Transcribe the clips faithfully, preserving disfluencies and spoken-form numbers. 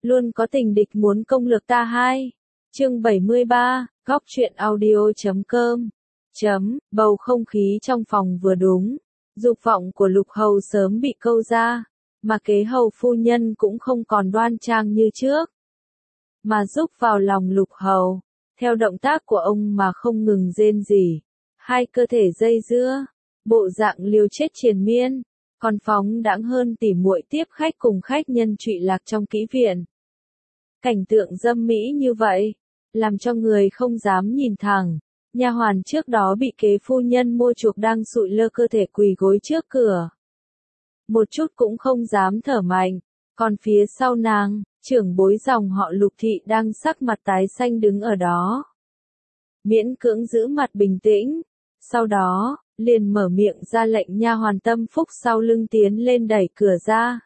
Luôn có tình địch muốn công lược ta hai. Chương bảy mươi ba, góc truyện audio chấm com. Chấm, bầu không khí trong phòng vừa đúng. Dục vọng của Lục Hầu sớm bị câu ra, mà kế hầu phu nhân cũng không còn đoan trang như trước. Mà rúc vào lòng Lục Hầu, theo động tác của ông mà không ngừng rên rỉ. Hai cơ thể dây dưa, bộ dạng liều chết triền miên, còn phóng đãng hơn tỉ muội tiếp khách cùng khách nhân trụy lạc trong kỹ viện. Cảnh tượng dâm mỹ như vậy, làm cho người không dám nhìn thẳng. Nha hoàn trước đó bị kế phu nhân mua chuộc đang sụi lơ cơ thể quỳ gối trước cửa. Một chút cũng không dám thở mạnh, còn phía sau nàng, trưởng bối dòng họ Lục thị đang sắc mặt tái xanh đứng ở đó. Miễn cưỡng giữ mặt bình tĩnh, sau đó, liền mở miệng ra lệnh nha hoàn tâm phúc sau lưng tiến lên đẩy cửa ra.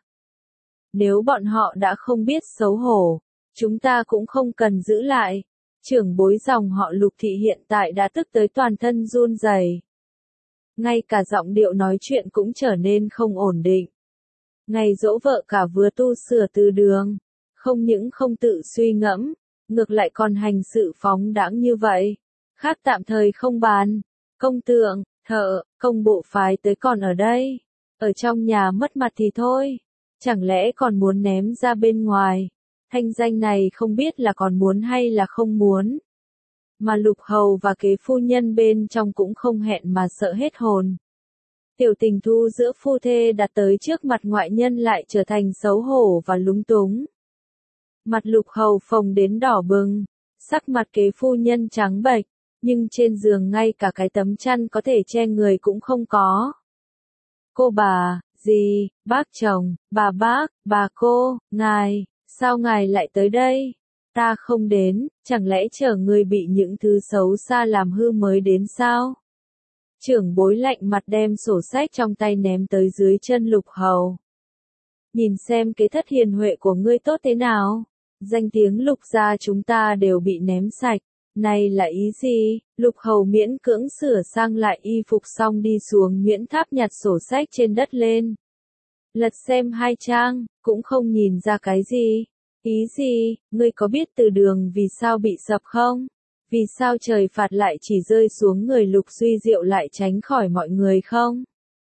Nếu bọn họ đã không biết xấu hổ, chúng ta cũng không cần giữ lại. Trưởng bối dòng họ Lục thị hiện tại đã tức tới toàn thân run rẩy. Ngay cả giọng điệu nói chuyện cũng trở nên không ổn định. Ngày dỗ vợ cả vừa tu sửa từ đường, không những không tự suy ngẫm, ngược lại còn hành sự phóng đãng như vậy. Khác tạm thời không bàn, công tượng, thợ, công bộ phái tới còn ở đây. Ở trong nhà mất mặt thì thôi, chẳng lẽ còn muốn ném ra bên ngoài. Thanh danh này không biết là còn muốn hay là không muốn. Mà Lục Hầu và kế phu nhân bên trong cũng không hẹn mà sợ hết hồn. Tiểu tình thu giữa phu thê đặt tới trước mặt ngoại nhân lại trở thành xấu hổ và lúng túng. Mặt Lục Hầu phồng đến đỏ bừng, sắc mặt kế phu nhân trắng bệch, nhưng trên giường ngay cả cái tấm chăn có thể che người cũng không có. Cô bà, dì, bác chồng, bà bác, bà cô, ngài. Sao ngài lại tới đây? Ta không đến, chẳng lẽ chờ người bị những thứ xấu xa làm hư mới đến sao? Trưởng bối lạnh mặt đem sổ sách trong tay ném tới dưới chân Lục Hầu. Nhìn xem kế thất hiền huệ của ngươi tốt thế nào? Danh tiếng Lục gia chúng ta đều bị ném sạch. Này là ý gì? Lục Hầu miễn cưỡng sửa sang lại y phục xong đi xuống nhuyễn tháp nhặt sổ sách trên đất lên. Lật xem hai trang, cũng không nhìn ra cái gì. Ý gì, ngươi có biết từ đường vì sao bị sập không? Vì sao trời phạt lại chỉ rơi xuống người Lục Duy Diệu lại tránh khỏi mọi người không?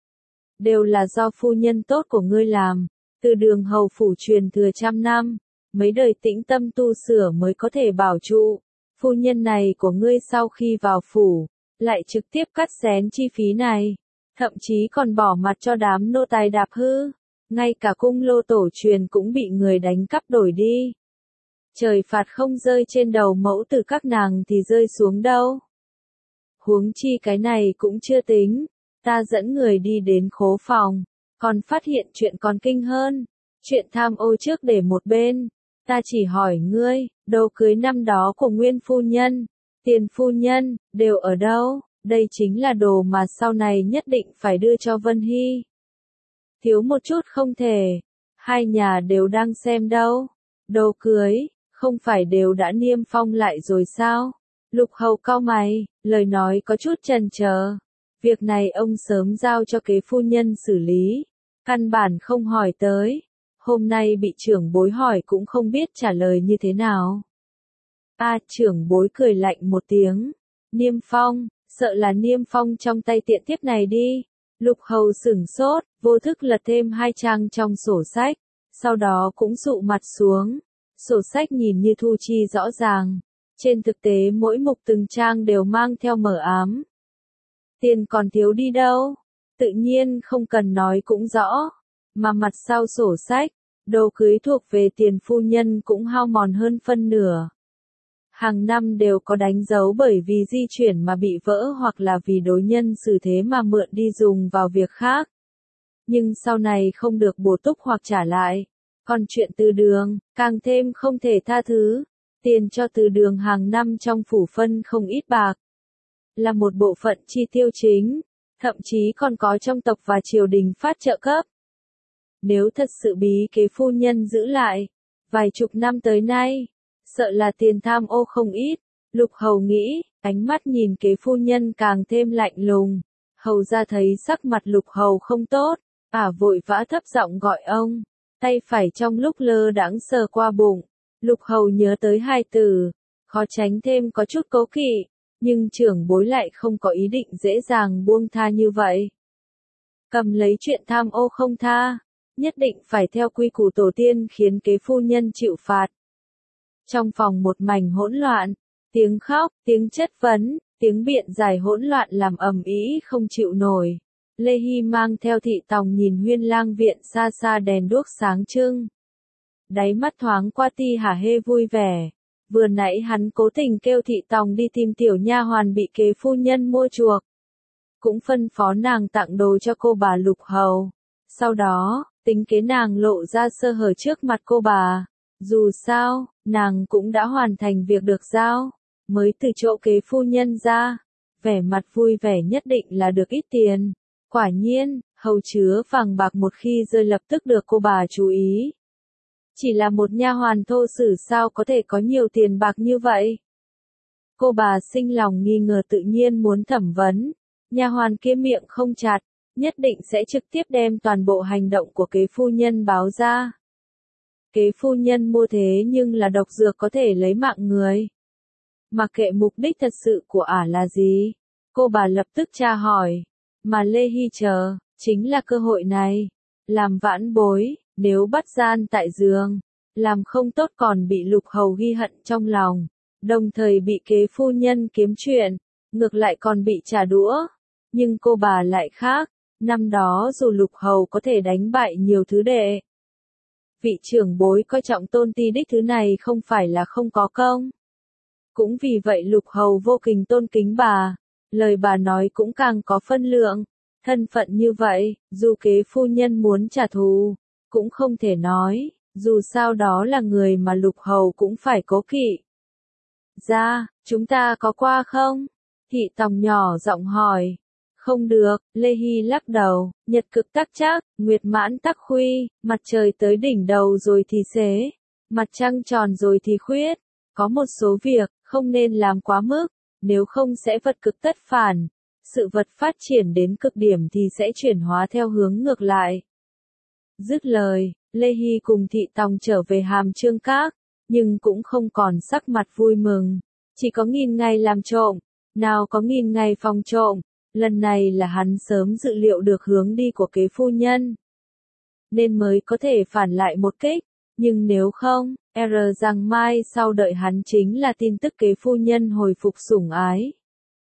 Đều là do phu nhân tốt của ngươi làm. Từ đường hầu phủ truyền thừa trăm năm, mấy đời tĩnh tâm tu sửa mới có thể bảo trụ. Phu nhân này của ngươi sau khi vào phủ, lại trực tiếp cắt xén chi phí này. Thậm chí còn bỏ mặt cho đám nô tài đạp hư. Ngay cả cung lô tổ truyền cũng bị người đánh cắp đổi đi. Trời phạt không rơi trên đầu mẫu tử các nàng thì rơi xuống đâu. Huống chi cái này cũng chưa tính. Ta dẫn người đi đến khố phòng, còn phát hiện chuyện còn kinh hơn. Chuyện tham ô trước để một bên. Ta chỉ hỏi ngươi, đồ cưới năm đó của nguyên phu nhân, tiền phu nhân, đều ở đâu? Đây chính là đồ mà sau này nhất định phải đưa cho Vân Hy. Thiếu một chút không thể. Hai nhà đều đang xem đâu. Đồ cưới, không phải đều đã niêm phong lại rồi sao? Lục Hầu cau mày, lời nói có chút chần chờ. Việc này ông sớm giao cho kế phu nhân xử lý. Căn bản không hỏi tới. Hôm nay bị trưởng bối hỏi cũng không biết trả lời như thế nào. A trưởng bối cười lạnh một tiếng. Niêm phong, sợ là niêm phong trong tay tiện tiếp này đi. Lục Hầu sửng sốt, vô thức lật thêm hai trang trong sổ sách, sau đó cũng dụ mặt xuống. Sổ sách nhìn như thu chi rõ ràng, trên thực tế mỗi mục từng trang đều mang theo mờ ám. Tiền còn thiếu đi đâu? Tự nhiên không cần nói cũng rõ, mà mặt sau sổ sách, đồ cưới thuộc về tiền phu nhân cũng hao mòn hơn phân nửa. Hàng năm đều có đánh dấu bởi vì di chuyển mà bị vỡ hoặc là vì đối nhân xử thế mà mượn đi dùng vào việc khác. Nhưng sau này không được bổ túc hoặc trả lại. Còn chuyện từ đường, càng thêm không thể tha thứ. Tiền cho từ đường hàng năm trong phủ phân không ít bạc. Là một bộ phận chi tiêu chính, thậm chí còn có trong tộc và triều đình phát trợ cấp. Nếu thật sự bí kế phu nhân giữ lại, vài chục năm tới nay, sợ là tiền tham ô không ít. Lục Hầu nghĩ, ánh mắt nhìn kế phu nhân càng thêm lạnh lùng. Hầu ra thấy sắc mặt Lục Hầu không tốt, ả vội vã thấp giọng gọi ông. tay phải trong lúc lơ đãng sờ qua bụng. Lục Hầu nhớ tới hai từ, khó tránh thêm có chút cố kỵ, nhưng trưởng bối lại không có ý định dễ dàng buông tha như vậy. Cầm lấy chuyện tham ô không tha, nhất định phải theo quy củ tổ tiên khiến kế phu nhân chịu phạt. Trong phòng một mảnh hỗn loạn, tiếng khóc, tiếng chất vấn, tiếng biện giải hỗn loạn làm ầm ĩ không chịu nổi. Lê Hy mang theo thị tòng nhìn Huyên Lang viện xa xa đèn đuốc sáng trưng. Đáy mắt thoáng qua ti hả hê vui vẻ. Vừa nãy hắn cố tình kêu thị tòng đi tìm tiểu nha hoàn bị kế phu nhân mua chuộc. Cũng phân phó nàng tặng đồ cho cô bà Lục Hầu. Sau đó, tính kế nàng lộ ra sơ hở trước mặt cô bà. Dù sao, nàng cũng đã hoàn thành việc được giao, mới từ chỗ kế phu nhân ra. Vẻ mặt vui vẻ nhất định là được ít tiền. Quả nhiên, hầu chứa vàng bạc một khi rơi lập tức được cô bà chú ý. Chỉ là một nha hoàn thô sử sao có thể có nhiều tiền bạc như vậy? Cô bà sinh lòng nghi ngờ tự nhiên muốn thẩm vấn. Nha hoàn kia miệng không chặt, nhất định sẽ trực tiếp đem toàn bộ hành động của kế phu nhân báo ra. Kế phu nhân mua thế nhưng là độc dược có thể lấy mạng người. Mặc kệ mục đích thật sự của ả là gì, cô bà lập tức tra hỏi. Mà Lê Hy chờ, chính là cơ hội này. Làm vãn bối, nếu bắt gian tại giường, làm không tốt còn bị Lục Hầu ghi hận trong lòng, đồng thời bị kế phu nhân kiếm chuyện, ngược lại còn bị trả đũa. Nhưng cô bà lại khác, năm đó dù Lục Hầu có thể đánh bại nhiều thứ đệ. Vị trưởng bối coi trọng tôn ti đích thứ này không phải là không có công. Cũng vì vậy Lục Hầu vô cùng tôn kính bà, lời bà nói cũng càng có phân lượng. Thân phận như vậy, dù kế phu nhân muốn trả thù, cũng không thể nói, dù sao đó là người mà Lục Hầu cũng phải cố kỵ. Ra, chúng ta có qua không? Thị tòng nhỏ giọng hỏi. Không được, Lê Hy lắc đầu, nhật cực tắc trác, nguyệt mãn tắc khuy, mặt trời tới đỉnh đầu rồi thì xế, mặt trăng tròn rồi thì khuyết. Có một số việc, không nên làm quá mức, nếu không sẽ vật cực tất phản. Sự vật phát triển đến cực điểm thì sẽ chuyển hóa theo hướng ngược lại. Dứt lời, Lê Hy cùng thị tòng trở về Hàm Chương Các, nhưng cũng không còn sắc mặt vui mừng. Chỉ có nghìn ngày làm trộm, nào có nghìn ngày phòng trộm. Lần này là hắn sớm dự liệu được hướng đi của kế phu nhân, nên mới có thể phản lại một kích. Nhưng nếu không, e rờ rằng mai sau đợi hắn chính là tin tức kế phu nhân hồi phục sủng ái.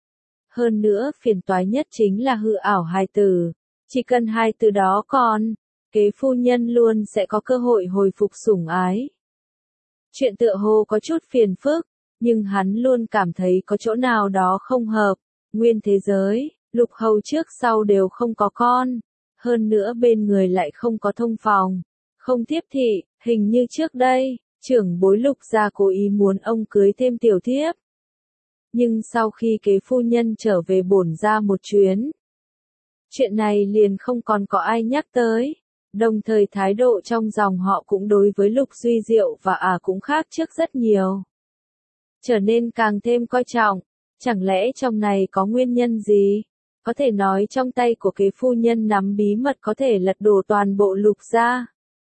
Hơn nữa phiền toái nhất chính là hư ảo hài tử. Chỉ cần hai từ đó còn, kế phu nhân luôn sẽ có cơ hội hồi phục sủng ái. Chuyện tựa hồ có chút phiền phức, nhưng hắn luôn cảm thấy có chỗ nào đó không hợp. Nguyên thế giới, Lục Hầu trước sau đều không có con. Hơn nữa bên người lại không có thông phòng, không tiếp thị, hình như trước đây, trưởng bối Lục gia cố ý muốn ông cưới thêm tiểu thiếp. Nhưng sau khi kế phu nhân trở về bổn gia một chuyến, chuyện này liền không còn có ai nhắc tới. Đồng thời thái độ trong dòng họ cũng đối với Lục Duy Diệu và ả à cũng khác trước rất nhiều. Trở nên càng thêm coi trọng. Chẳng lẽ trong này có nguyên nhân gì? Có thể nói trong tay của kế phu nhân nắm bí mật có thể lật đổ toàn bộ Lục gia.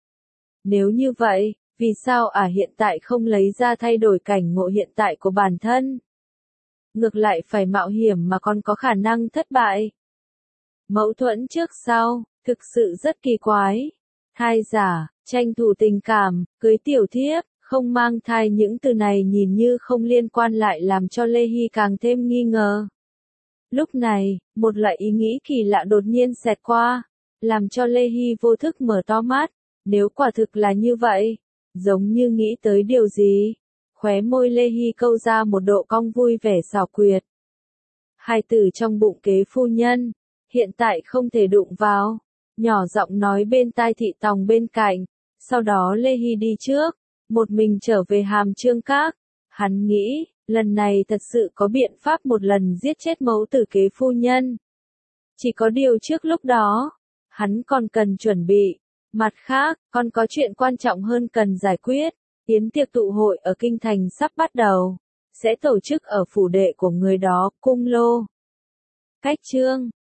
Nếu như vậy, vì sao ả à hiện tại không lấy ra thay đổi cảnh ngộ hiện tại của bản thân? Ngược lại phải mạo hiểm mà còn có khả năng thất bại. Mâu thuẫn trước sau, thực sự rất kỳ quái. Thai giả, tranh thủ tình cảm, cưới tiểu thiếp, không mang thai, những từ này nhìn như không liên quan lại làm cho Lê Hy càng thêm nghi ngờ. Lúc này, một loại ý nghĩ kỳ lạ đột nhiên xẹt qua, làm cho Lê Hy vô thức mở to mắt. Nếu quả thực là như vậy, giống như nghĩ tới điều gì, khóe môi Lê Hy câu ra một độ cong vui vẻ xảo quyệt. Hai từ trong bụng kế phu nhân, hiện tại không thể đụng vào, nhỏ giọng nói bên tai thị tòng bên cạnh. Sau đó Lê Hy đi trước, một mình trở về Hàm Chương Các. Hắn nghĩ, lần này thật sự có biện pháp một lần giết chết mẫu tử kế phu nhân. Chỉ có điều trước lúc đó, hắn còn cần chuẩn bị. Mặt khác, còn có chuyện quan trọng hơn cần giải quyết. Yến tiệc tụ hội ở Kinh Thành sắp bắt đầu, sẽ tổ chức ở phủ đệ của người đó, Cung Lô. Cách chương